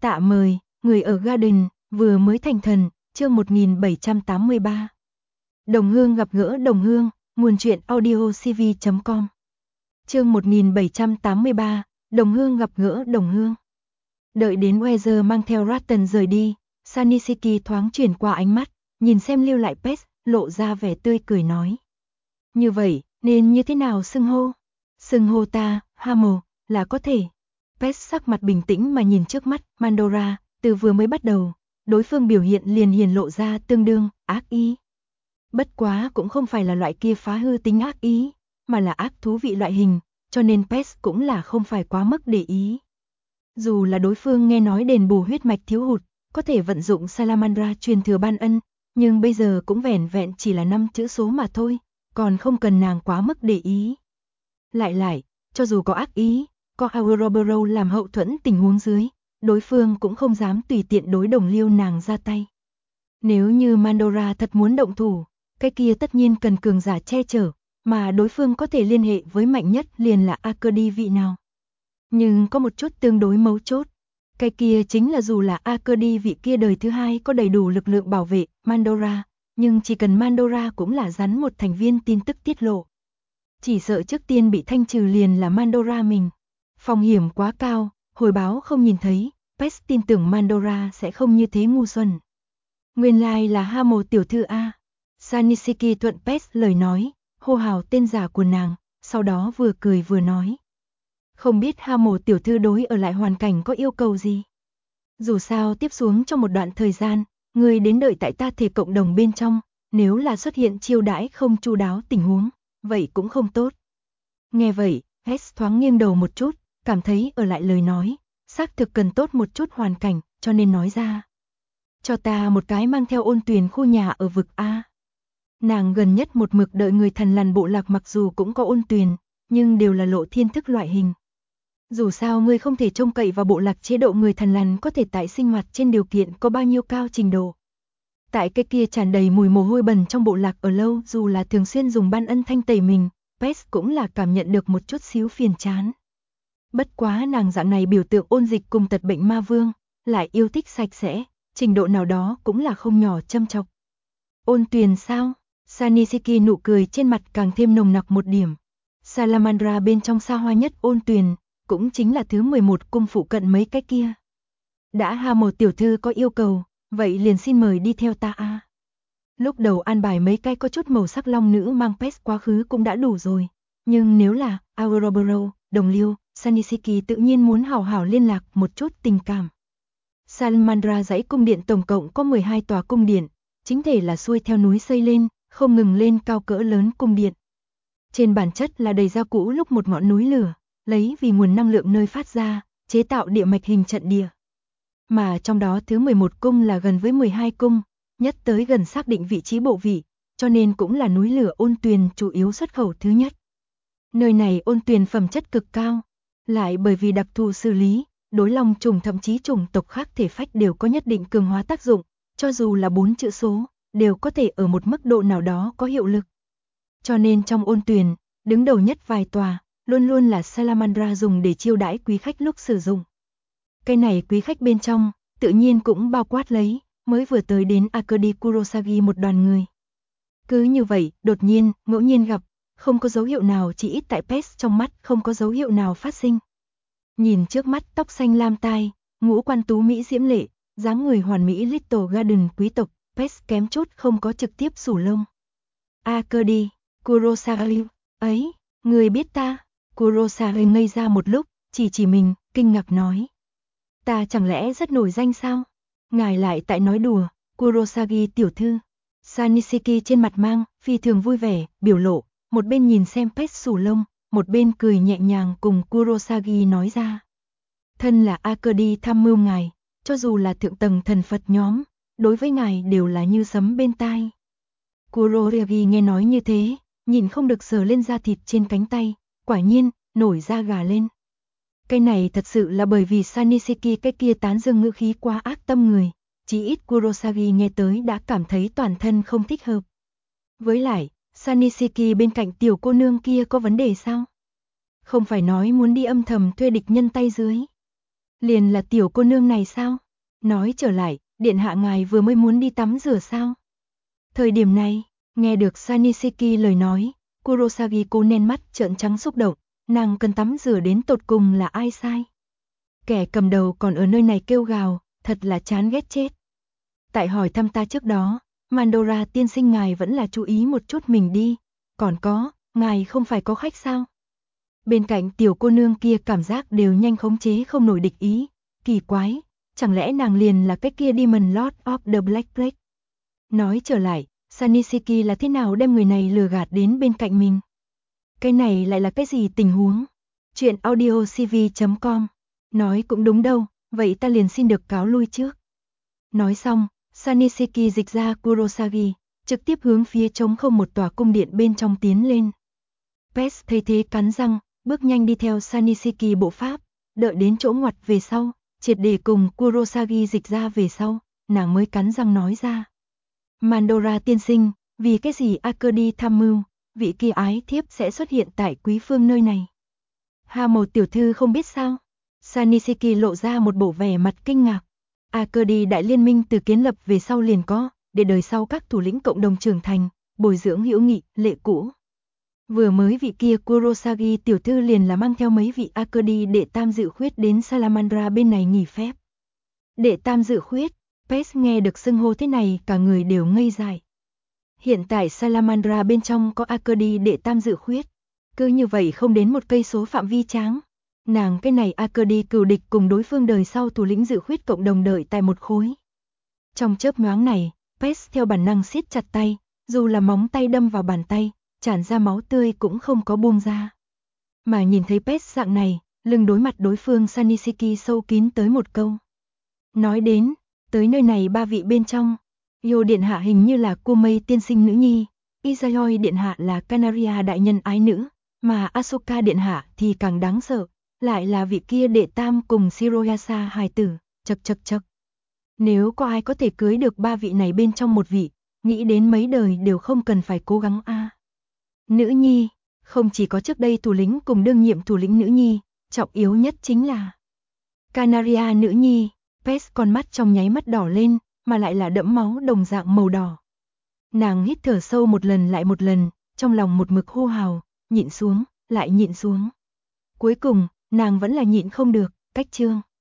Tạ mời, người ở Garden, vừa mới thành thần, chương 1783. Đồng hương gặp gỡ đồng hương, nguồn truyện audio cv.com. Chương 1783, đồng hương gặp gỡ đồng hương. Đợi đến Weather mang theo Ratton rời đi, Sanisiki thoáng chuyển qua ánh mắt, nhìn xem lưu lại Pest, lộ ra vẻ tươi cười nói. Như vậy, nên như thế nào xưng hô? Xưng hô ta, Hamo, là có thể. Pest sắc mặt bình tĩnh mà nhìn trước mắt, Mandora, từ vừa mới bắt đầu, đối phương biểu hiện liền hiển lộ ra tương đương, ác ý. Bất quá cũng không phải là loại kia phá hư tính ác ý, mà là ác thú vị loại hình, cho nên Pest cũng là không phải quá mức để ý. Dù là đối phương nghe nói đền bù huyết mạch thiếu hụt, có thể vận dụng Salamandra truyền thừa ban ân, nhưng bây giờ cũng vẻn vẹn chỉ là 5 chữ số mà thôi, còn không cần nàng quá mức để ý. Lại, cho dù có ác ý, có Auroboro làm hậu thuẫn tình huống dưới, đối phương cũng không dám tùy tiện đối đồng liêu nàng ra tay. Nếu như Mandora thật muốn động thủ, cái kia tất nhiên cần cường giả che chở, mà đối phương có thể liên hệ với mạnh nhất liền là Akedi vị nào. Nhưng có một chút tương đối mấu chốt, cái kia chính là dù là Akedi vị kia đời thứ hai có đầy đủ lực lượng bảo vệ Mandora, nhưng chỉ cần Mandora cũng là rắn một thành viên tin tức tiết lộ. Chỉ sợ trước tiên bị thanh trừ liền là Mandora mình. Phong hiểm quá cao, hồi báo không nhìn thấy, Pest tin tưởng Mandora sẽ không như thế ngu xuẩn. Nguyên lai là Hamo tiểu thư A. Sanisiki thuận Pest lời nói, hô hào tên giả của nàng, sau đó vừa cười vừa nói. Không biết Hamo tiểu thư đối ở lại hoàn cảnh có yêu cầu gì? Dù sao tiếp xuống trong một đoạn thời gian, người đến đợi tại ta thể cộng đồng bên trong, nếu là xuất hiện chiêu đãi không chu đáo tình huống, vậy cũng không tốt. Nghe vậy, Pest thoáng nghiêng đầu một chút, cảm thấy ở lại lời nói, xác thực cần tốt một chút hoàn cảnh, cho nên nói ra. Cho ta một cái mang theo Ôn Tuyền khu nhà ở vực A. Nàng gần nhất một mực đợi người thần lằn bộ lạc mặc dù cũng có Ôn Tuyền, nhưng đều là lộ thiên thức loại hình. Dù sao ngươi không thể trông cậy vào bộ lạc chế độ người thần lằn có thể tại sinh hoạt trên điều kiện có bao nhiêu cao trình độ. Tại cái kia tràn đầy mùi mồ hôi bẩn trong bộ lạc ở lâu, dù là thường xuyên dùng ban ân thanh tẩy mình, Pest cũng là cảm nhận được một chút xíu phiền chán. Bất quá nàng dạng này biểu tượng ôn dịch cùng tật bệnh ma vương, lại yêu thích sạch sẽ, trình độ nào đó cũng là không nhỏ châm chọc. Ôn Tuyền sao? Sanisiki nụ cười trên mặt càng thêm nồng nặc một điểm. Salamandra bên trong xa hoa nhất Ôn Tuyền, cũng chính là thứ 11 cung phụ cận mấy cái kia. Đã Hamo tiểu thư có yêu cầu, vậy liền xin mời đi theo ta a. Lúc đầu an bài mấy cái có chút màu sắc long nữ mang Pest quá khứ cũng đã đủ rồi, nhưng nếu là Auroboro, đồng liêu, Sanisiki tự nhiên muốn hào hào liên lạc một chút tình cảm. Salamandra dãy cung điện tổng cộng có 12 tòa cung điện, chính thể là xuôi theo núi xây lên, không ngừng lên cao cỡ lớn cung điện. Trên bản chất là đầy ra cũ lúc một ngọn núi lửa, lấy vì nguồn năng lượng nơi phát ra, chế tạo địa mạch hình trận địa. Mà trong đó thứ 11 cung là gần với 12 cung, nhất tới gần xác định vị trí bộ vị, cho nên cũng là núi lửa Ôn Tuyền chủ yếu xuất khẩu thứ nhất. Nơi này Ôn Tuyền phẩm chất cực cao, lại bởi vì đặc thù xử lý, đối long trùng thậm chí chủng tộc khác thể phách đều có nhất định cường hóa tác dụng, cho dù là 4 chữ số, đều có thể ở một mức độ nào đó có hiệu lực. Cho nên trong Ôn Tuyền, đứng đầu nhất vài tòa, luôn luôn là Salamandra dùng để chiêu đãi quý khách lúc sử dụng. Cái này quý khách bên trong, tự nhiên cũng bao quát lấy, mới vừa tới đến Akedi Kurosagi một đoàn người. Cứ như vậy, đột nhiên, ngẫu nhiên gặp, không có dấu hiệu nào, chỉ ít tại Pest trong mắt không có dấu hiệu nào phát sinh. Nhìn trước mắt tóc xanh lam tai, ngũ quan tú mỹ diễm lệ, dáng người hoàn mỹ Little Garden quý tộc, Pest kém chút không có trực tiếp sủ lông. Akedi Kurosagi, ấy, người biết ta? Kurosagi ngây ra một lúc, chỉ mình, kinh ngạc nói. Ta chẳng lẽ rất nổi danh sao? Ngài lại tại nói đùa, Kurosagi tiểu thư. Sanisiki trên mặt mang, phi thường vui vẻ, biểu lộ, một bên nhìn xem Pest sủ lông, một bên cười nhẹ nhàng cùng Kurosagi nói ra. Thân là Akedi tham mưu ngài, cho dù là thượng tầng thần Phật nhóm, đối với ngài đều là như sấm bên tai. Kurosagi nghe nói như thế, nhìn không được sờ lên da thịt trên cánh tay, quả nhiên, nổi da gà lên. Cái này thật sự là bởi vì Sanisiki cái kia tán dương ngữ khí quá ác tâm người, chỉ ít Kurosagi nghe tới đã cảm thấy toàn thân không thích hợp. Với lại, Sanisiki bên cạnh tiểu cô nương kia có vấn đề sao? Không phải nói muốn đi âm thầm thuê địch nhân tay dưới. Liền là tiểu cô nương này sao? Nói trở lại, điện hạ ngài vừa mới muốn đi tắm rửa sao? Thời điểm này, nghe được Saniseki lời nói, Kurosagi cố nén mắt trợn trắng xúc động, nàng cần tắm rửa đến tột cùng là ai sai? Kẻ cầm đầu còn ở nơi này kêu gào, thật là chán ghét chết. Tại hỏi thăm ta trước đó, Mandora tiên sinh ngài vẫn là chú ý một chút mình đi, còn có, ngài không phải có khách sao? Bên cạnh tiểu cô nương kia cảm giác đều nhanh khống chế không nổi địch ý, kỳ quái, chẳng lẽ nàng liền là cái kia Demon Lord of the Black Plague? Nói trở lại, Saniseki là thế nào đem người này lừa gạt đến bên cạnh mình? Cái này lại là cái gì tình huống? Chuyện audiocv.com. Nói cũng đúng đâu, vậy ta liền xin được cáo lui trước. Nói xong, Saniseki dịch ra Kurosagi, trực tiếp hướng phía trống không một tòa cung điện bên trong tiến lên. Pes thấy thế cắn răng, bước nhanh đi theo Saniseki bộ pháp, đợi đến chỗ ngoặt về sau, triệt để cùng Kurosagi dịch ra về sau, nàng mới cắn răng nói ra. Mandora tiên sinh, vì cái gì Akedi tham mưu, vị kia ái thiếp sẽ xuất hiện tại quý phương nơi này? Hà Mầu tiểu thư không biết sao? Saniseki lộ ra một bộ vẻ mặt kinh ngạc. Akedi đại liên minh từ kiến lập về sau liền có, để đời sau các thủ lĩnh cộng đồng trưởng thành, bồi dưỡng hữu nghị, lệ cũ. Vừa mới vị kia Kurosagi tiểu thư liền là mang theo mấy vị Akedi đệ tam dự khuyết đến Salamandra bên này nghỉ phép. Đệ tam dự khuyết, Pes nghe được xưng hô thế này cả người đều ngây dại. Hiện tại Salamandra bên trong có Akedi đệ tam dự khuyết, cứ như vậy không đến một cây số phạm vi tráng. Nàng cái này Akedi cừu địch cùng đối phương đời sau thủ lĩnh dự khuyết cộng đồng đợi tại một khối. Trong chớp nhoáng này, Pes theo bản năng siết chặt tay, dù là móng tay đâm vào bàn tay, tràn ra máu tươi cũng không có buông ra. Mà nhìn thấy Pes dạng này, lưng đối mặt đối phương Saniseki sâu kín tới một câu. Nói đến, tới nơi này ba vị bên trong, Yo điện hạ hình như là Kumei tiên sinh nữ nhi, Izayoi điện hạ là Canaria đại nhân ái nữ, mà Asoka điện hạ thì càng đáng sợ, lại là vị kia đệ tam cùng Shiroyasa hài tử, chậc. Nếu có ai có thể cưới được ba vị này bên trong một vị, nghĩ đến mấy đời đều không cần phải cố gắng a. Nữ nhi, không chỉ có trước đây thủ lĩnh cùng đương nhiệm thủ lĩnh nữ nhi, trọng yếu nhất chính là Canaria nữ nhi. Pes con mắt trong nháy mắt đỏ lên, mà lại là đẫm máu đồng dạng màu đỏ. Nàng hít thở sâu một lần lại một lần, trong lòng một mực hô hào, nhịn xuống, lại nhịn xuống. Cuối cùng, nàng vẫn là nhịn không được, cách chương.